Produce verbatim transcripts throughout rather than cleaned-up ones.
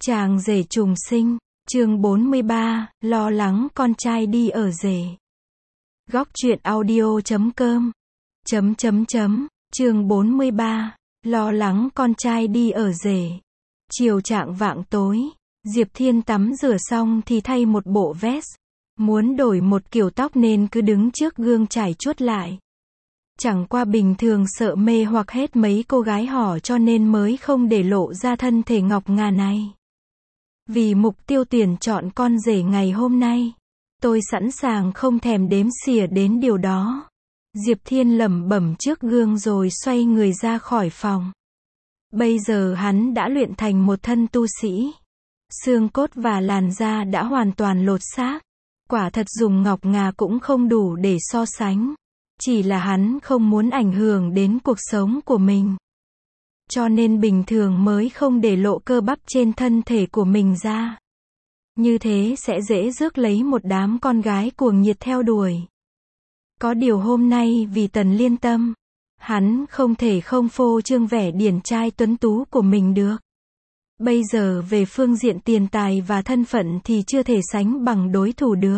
Chàng rể trùng sinh, chương bốn mươi ba, lo lắng con trai đi ở rể. Góc truyện audio chấm com chấm chấm chấm chương bốn mươi ba, lo lắng con trai đi ở rể. Chiều chạng vạng tối, Diệp Thiên tắm rửa xong thì thay một bộ vest, muốn đổi một kiểu tóc nên cứ đứng trước gương chải chuốt lại. Chẳng qua bình thường sợ mê hoặc hết mấy cô gái hỏi cho nên mới không để lộ ra thân thể ngọc ngà này. Vì mục tiêu tuyển chọn con rể ngày hôm nay, tôi sẵn sàng không thèm đếm xỉa đến điều đó. Diệp Thiên lẩm bẩm trước gương rồi xoay người ra khỏi phòng. Bây giờ hắn đã luyện thành một thân tu sĩ. Xương cốt và làn da đã hoàn toàn lột xác. Quả thật dùng ngọc ngà cũng không đủ để so sánh. Chỉ là hắn không muốn ảnh hưởng đến cuộc sống của mình. Cho nên bình thường mới không để lộ cơ bắp trên thân thể của mình ra. Như thế sẽ dễ rước lấy một đám con gái cuồng nhiệt theo đuổi. Có điều hôm nay vì Tần Liên Tâm, hắn không thể không phô trương vẻ điển trai tuấn tú của mình được. Bây giờ về phương diện tiền tài và thân phận thì chưa thể sánh bằng đối thủ được.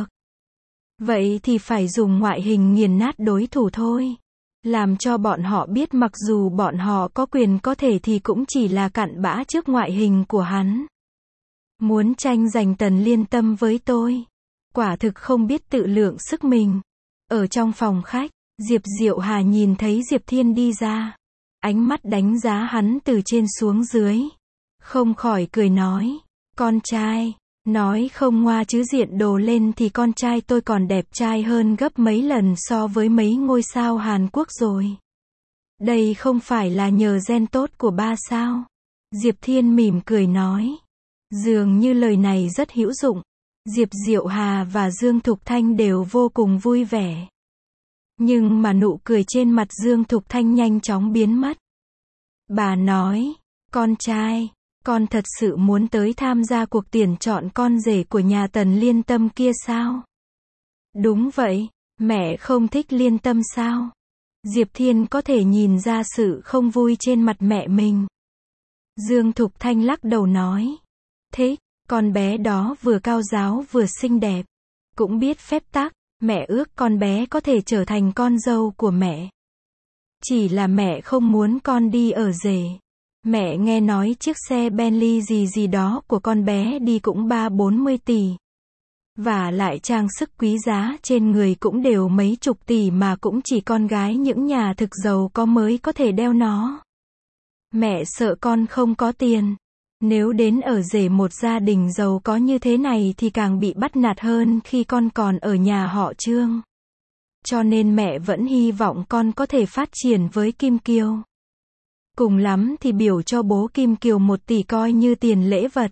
Vậy thì phải dùng ngoại hình nghiền nát đối thủ thôi. Làm cho bọn họ biết mặc dù bọn họ có quyền có thể thì cũng chỉ là cặn bã trước ngoại hình của hắn. Muốn tranh giành Tần Liên Tâm với tôi, quả thực không biết tự lượng sức mình. Ở trong phòng khách, Diệp Diệu Hà nhìn thấy Diệp Thiên đi ra. Ánh mắt đánh giá hắn từ trên xuống dưới. Không khỏi cười nói, con trai, nói không ngoa chứ diện đồ lên thì con trai tôi còn đẹp trai hơn gấp mấy lần so với mấy ngôi sao Hàn Quốc rồi. Đây không phải là nhờ gen tốt của ba sao? Diệp Thiên mỉm cười nói. Dường như lời này rất hữu dụng. Diệp Diệu Hà và Dương Thục Thanh đều vô cùng vui vẻ. Nhưng mà nụ cười trên mặt Dương Thục Thanh nhanh chóng biến mất. Bà nói, con trai, con thật sự muốn tới tham gia cuộc tuyển chọn con rể của nhà Tần Liên Tâm kia sao? Đúng vậy, mẹ không thích Liên Tâm sao? Diệp Thiên có thể nhìn ra sự không vui trên mặt mẹ mình. Dương Thục Thanh lắc đầu nói, thích, con bé đó vừa cao giáo vừa xinh đẹp, cũng biết phép tắc, mẹ ước con bé có thể trở thành con dâu của mẹ. Chỉ là mẹ không muốn con đi ở rể. Mẹ nghe nói chiếc xe Bentley gì gì đó của con bé đi cũng ba bốn mươi tỷ. Và lại trang sức quý giá trên người cũng đều mấy chục tỷ mà cũng chỉ con gái những nhà thực giàu có mới có thể đeo nó. Mẹ sợ con không có tiền. Nếu đến ở rể một gia đình giàu có như thế này thì càng bị bắt nạt hơn khi con còn ở nhà họ Trương. Cho nên mẹ vẫn hy vọng con có thể phát triển với Kim Kiều. Cùng lắm thì biểu cho bố Kim Kiều một tỷ coi như tiền lễ vật.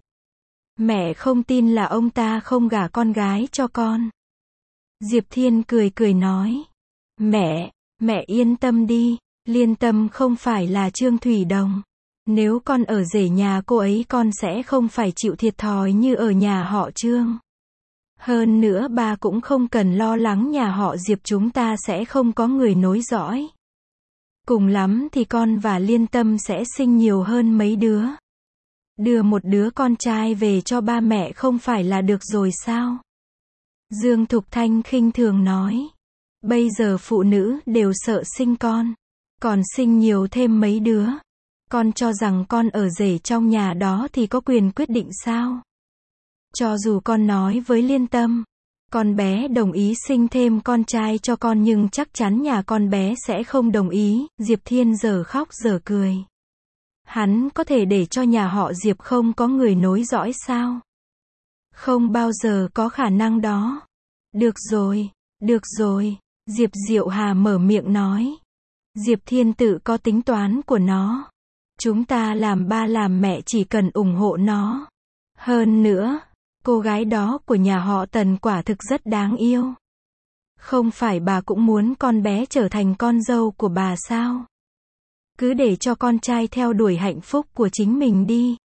Mẹ không tin là ông ta không gả con gái cho con. Diệp Thiên cười cười nói. Mẹ, mẹ yên tâm đi, Liên Tâm không phải là Trương Thủy Đồng. Nếu con ở rể nhà cô ấy con sẽ không phải chịu thiệt thòi như ở nhà họ Trương. Hơn nữa ba cũng không cần lo lắng nhà họ Diệp chúng ta sẽ không có người nối dõi. Cùng lắm thì con và Liên Tâm sẽ sinh nhiều hơn mấy đứa. Đưa một đứa con trai về cho ba mẹ không phải là được rồi sao? Dương Thục Thanh khinh thường nói. Bây giờ phụ nữ đều sợ sinh con. Còn sinh nhiều thêm mấy đứa. Con cho rằng con ở rể trong nhà đó thì có quyền quyết định sao? Cho dù con nói với Liên Tâm, con bé đồng ý sinh thêm con trai cho con nhưng chắc chắn nhà con bé sẽ không đồng ý. Diệp Thiên giờ khóc giờ cười. Hắn có thể để cho nhà họ Diệp không có người nối dõi sao? Không bao giờ có khả năng đó. Được rồi, được rồi, Diệp Diệu Hà mở miệng nói. Diệp Thiên tự có tính toán của nó. Chúng ta làm ba làm mẹ chỉ cần ủng hộ nó. Hơn nữa, cô gái đó của nhà họ Tần quả thực rất đáng yêu. Không phải bà cũng muốn con bé trở thành con dâu của bà sao? Cứ để cho con trai theo đuổi hạnh phúc của chính mình đi.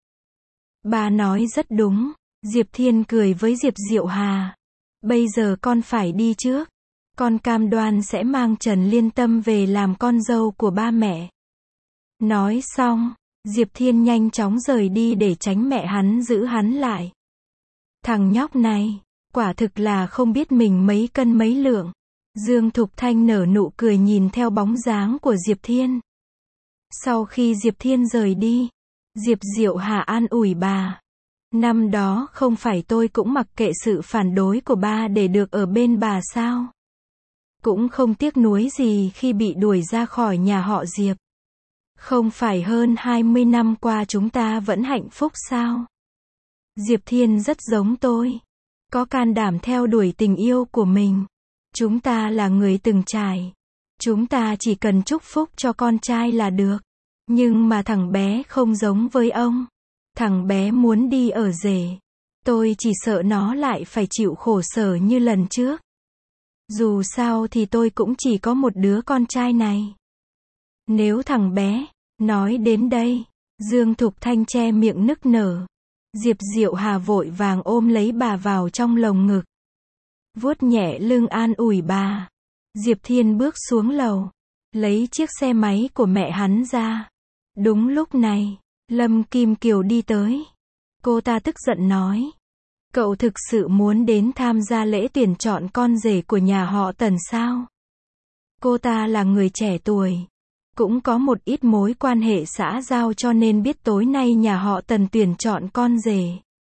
Bà nói rất đúng. Diệp Thiên cười với Diệp Diệu Hà. Bây giờ con phải đi trước. Con cam đoan sẽ mang Trần Liên Tâm về làm con dâu của ba mẹ. Nói xong, Diệp Thiên nhanh chóng rời đi để tránh mẹ hắn giữ hắn lại. Thằng nhóc này, quả thực là không biết mình mấy cân mấy lượng. Dương Thục Thanh nở nụ cười nhìn theo bóng dáng của Diệp Thiên. Sau khi Diệp Thiên rời đi, Diệp Diệu Hà an ủi bà. Năm đó không phải tôi cũng mặc kệ sự phản đối của ba để được ở bên bà sao? Cũng không tiếc nuối gì khi bị đuổi ra khỏi nhà họ Diệp. Không phải hơn hai mươi năm qua chúng ta vẫn hạnh phúc sao? Diệp Thiên rất giống tôi. Có can đảm theo đuổi tình yêu của mình. Chúng ta là người từng trải. Chúng ta chỉ cần chúc phúc cho con trai là được. Nhưng mà thằng bé không giống với ông. Thằng bé muốn đi ở rể. Tôi chỉ sợ nó lại phải chịu khổ sở như lần trước. Dù sao thì tôi cũng chỉ có một đứa con trai này. Nếu thằng bé, nói đến đây, Dương Thục Thanh che miệng nức nở. Diệp Diệu Hà vội vàng ôm lấy bà vào trong lồng ngực. Vuốt nhẹ lưng an ủi bà. Diệp Thiên bước xuống lầu. Lấy chiếc xe máy của mẹ hắn ra. Đúng lúc này, Lâm Kim Kiều đi tới. Cô ta tức giận nói. Cậu thực sự muốn đến tham gia lễ tuyển chọn con rể của nhà họ Tần sao? Cô ta là người trẻ tuổi. Cũng có một ít mối quan hệ xã giao cho nên biết tối nay nhà họ Tần tuyển chọn con rể.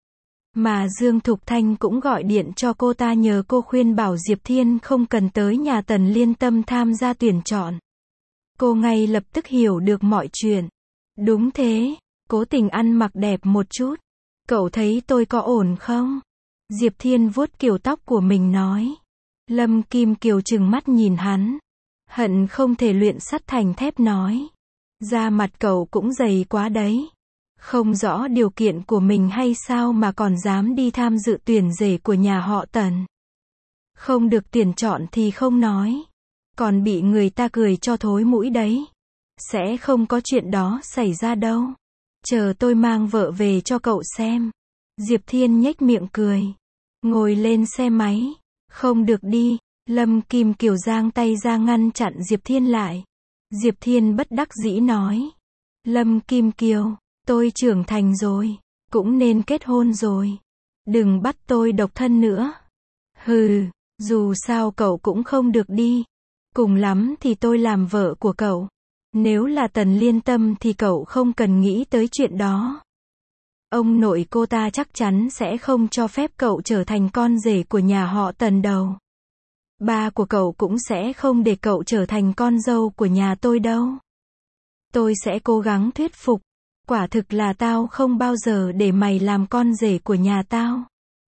Mà Dương Thục Thanh cũng gọi điện cho cô ta nhờ cô khuyên bảo Diệp Thiên không cần tới nhà Tần Liên Tâm tham gia tuyển chọn. Cô ngay lập tức hiểu được mọi chuyện. Đúng thế, cố tình ăn mặc đẹp một chút. Cậu thấy tôi có ổn không? Diệp Thiên vuốt kiểu tóc của mình nói. Lâm Kim Kiều trừng mắt nhìn hắn. Hận không thể luyện sắt thành thép nói. Da mặt cậu cũng dày quá đấy. Không rõ điều kiện của mình hay sao mà còn dám đi tham dự tuyển rể của nhà họ Tần. Không được tuyển chọn thì không nói. Còn bị người ta cười cho thối mũi đấy. Sẽ không có chuyện đó xảy ra đâu. Chờ tôi mang vợ về cho cậu xem. Diệp Thiên nhếch miệng cười. Ngồi lên xe máy. Không được đi. Lâm Kim Kiều giang tay ra ngăn chặn Diệp Thiên lại. Diệp Thiên bất đắc dĩ nói. Lâm Kim Kiều, tôi trưởng thành rồi. Cũng nên kết hôn rồi. Đừng bắt tôi độc thân nữa. Hừ, dù sao cậu cũng không được đi. Cùng lắm thì tôi làm vợ của cậu. Nếu là Tần Liên Tâm thì cậu không cần nghĩ tới chuyện đó. Ông nội cô ta chắc chắn sẽ không cho phép cậu trở thành con rể của nhà họ Tần đâu. Ba của cậu cũng sẽ không để cậu trở thành con dâu của nhà tôi đâu. Tôi sẽ cố gắng thuyết phục. Quả thực là tao không bao giờ để mày làm con rể của nhà tao.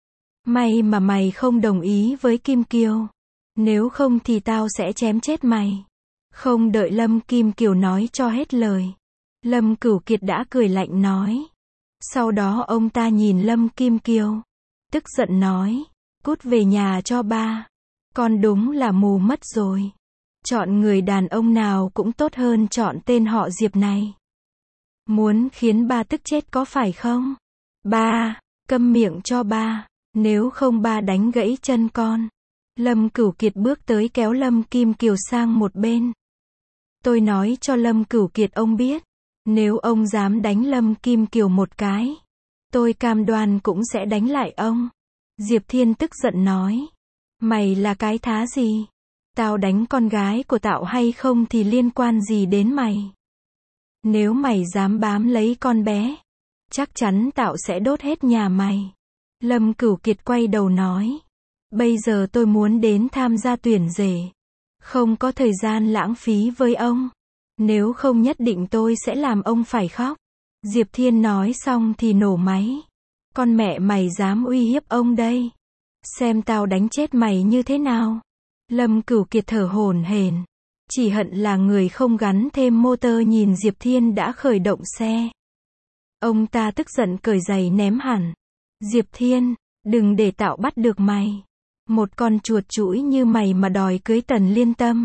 May mà mày không đồng ý với Kim Kiều. Nếu không thì tao sẽ chém chết mày. Không đợi Lâm Kim Kiều nói cho hết lời. Lâm Cửu Kiệt đã cười lạnh nói. Sau đó ông ta nhìn Lâm Kim Kiều. Tức giận nói. Cút về nhà cho ba. Con đúng là mù mất rồi. Chọn người đàn ông nào cũng tốt hơn chọn tên họ Diệp này. Muốn khiến ba tức chết có phải không? Ba, câm miệng cho ba. Nếu không ba đánh gãy chân con. Lâm Cửu Kiệt bước tới kéo Lâm Kim Kiều sang một bên. Tôi nói cho Lâm Cửu Kiệt ông biết. Nếu ông dám đánh Lâm Kim Kiều một cái. Tôi cam đoan cũng sẽ đánh lại ông. Diệp Thiên tức giận nói. Mày là cái thá gì? Tao đánh con gái của tao hay không thì liên quan gì đến mày? Nếu mày dám bám lấy con bé, chắc chắn tao sẽ đốt hết nhà mày. Lâm Cửu Kiệt quay đầu nói. Bây giờ tôi muốn đến tham gia tuyển rể. Không có thời gian lãng phí với ông. Nếu không nhất định tôi sẽ làm ông phải khóc. Diệp Thiên nói xong thì nổ máy. Con mẹ mày dám uy hiếp ông đây. Xem tao đánh chết mày như thế nào. Lâm Cửu Kiệt thở hổn hển. Chỉ hận là người không gắn thêm motor nhìn Diệp Thiên đã khởi động xe. Ông ta tức giận cởi giày ném hẳn. Diệp Thiên, đừng để tao bắt được mày. Một con chuột chũi như mày mà đòi cưới Tần Liên Tâm.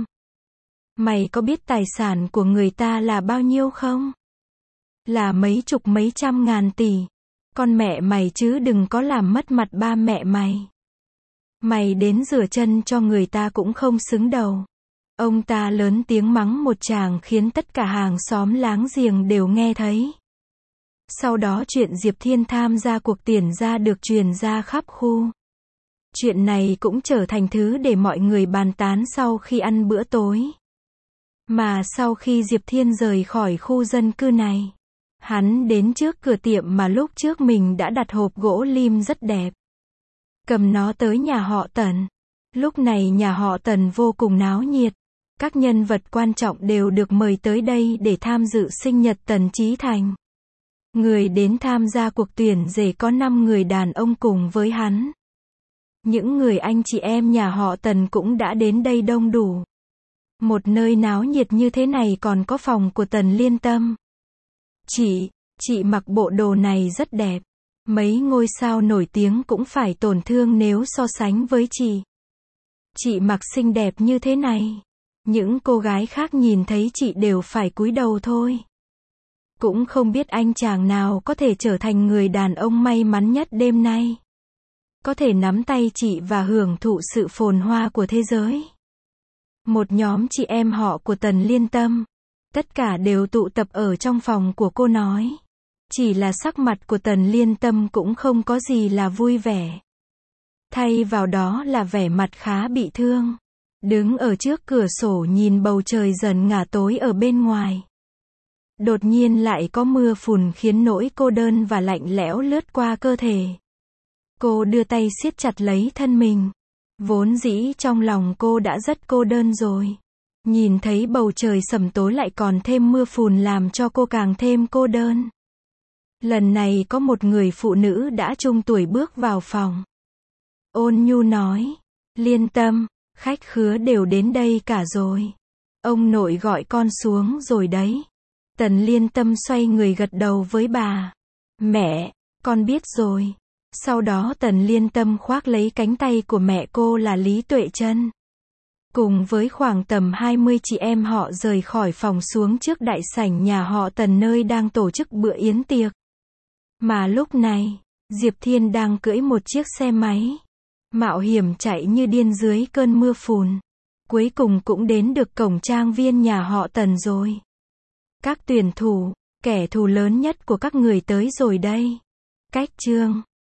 Mày có biết tài sản của người ta là bao nhiêu không? Là mấy chục mấy trăm ngàn tỷ. Con mẹ mày chứ đừng có làm mất mặt ba mẹ mày. Mày đến rửa chân cho người ta cũng không xứng đầu. Ông ta lớn tiếng mắng một tràng khiến tất cả hàng xóm láng giềng đều nghe thấy. Sau đó chuyện Diệp Thiên tham gia cuộc tuyển ra được truyền ra khắp khu. Chuyện này cũng trở thành thứ để mọi người bàn tán sau khi ăn bữa tối. Mà sau khi Diệp Thiên rời khỏi khu dân cư này, hắn đến trước cửa tiệm mà lúc trước mình đã đặt hộp gỗ lim rất đẹp. Cầm nó tới nhà họ Tần. Lúc này nhà họ Tần vô cùng náo nhiệt. Các nhân vật quan trọng đều được mời tới đây để tham dự sinh nhật Tần Chí Thành. Người đến tham gia cuộc tuyển rể có năm người đàn ông cùng với hắn. Những người anh chị em nhà họ Tần cũng đã đến đây đông đủ. Một nơi náo nhiệt như thế này còn có phòng của Tần Liên Tâm. Chị, chị mặc bộ đồ này rất đẹp. Mấy ngôi sao nổi tiếng cũng phải tổn thương nếu so sánh với chị. Chị mặc xinh đẹp như thế này. Những cô gái khác nhìn thấy chị đều phải cúi đầu thôi. Cũng không biết anh chàng nào có thể trở thành người đàn ông may mắn nhất đêm nay. Có thể nắm tay chị và hưởng thụ sự phồn hoa của thế giới. Một nhóm chị em họ của Tần Liên Tâm. Tất cả đều tụ tập ở trong phòng của cô nói. Chỉ là sắc mặt của Tần Liên Tâm cũng không có gì là vui vẻ. Thay vào đó là vẻ mặt khá bị thương. Đứng ở trước cửa sổ nhìn bầu trời dần ngả tối ở bên ngoài. Đột nhiên lại có mưa phùn khiến nỗi cô đơn và lạnh lẽo lướt qua cơ thể. Cô đưa tay siết chặt lấy thân mình. Vốn dĩ trong lòng cô đã rất cô đơn rồi. Nhìn thấy bầu trời sẩm tối lại còn thêm mưa phùn làm cho cô càng thêm cô đơn. Lần này có một người phụ nữ đã trung tuổi bước vào phòng. Ôn nhu nói, Liên Tâm, khách khứa đều đến đây cả rồi. Ông nội gọi con xuống rồi đấy. Tần Liên Tâm xoay người gật đầu với bà. Mẹ, con biết rồi. Sau đó Tần Liên Tâm khoác lấy cánh tay của mẹ cô là Lý Tuệ Trân. Cùng với khoảng tầm hai mươi chị em họ rời khỏi phòng xuống trước đại sảnh nhà họ Tần nơi đang tổ chức bữa yến tiệc. Mà lúc này, Diệp Thiên đang cưỡi một chiếc xe máy. Mạo hiểm chạy như điên dưới cơn mưa phùn. Cuối cùng cũng đến được cổng trang viên nhà họ Tần rồi. Các tuyển thủ, kẻ thù lớn nhất của các người tới rồi đây. Cách chương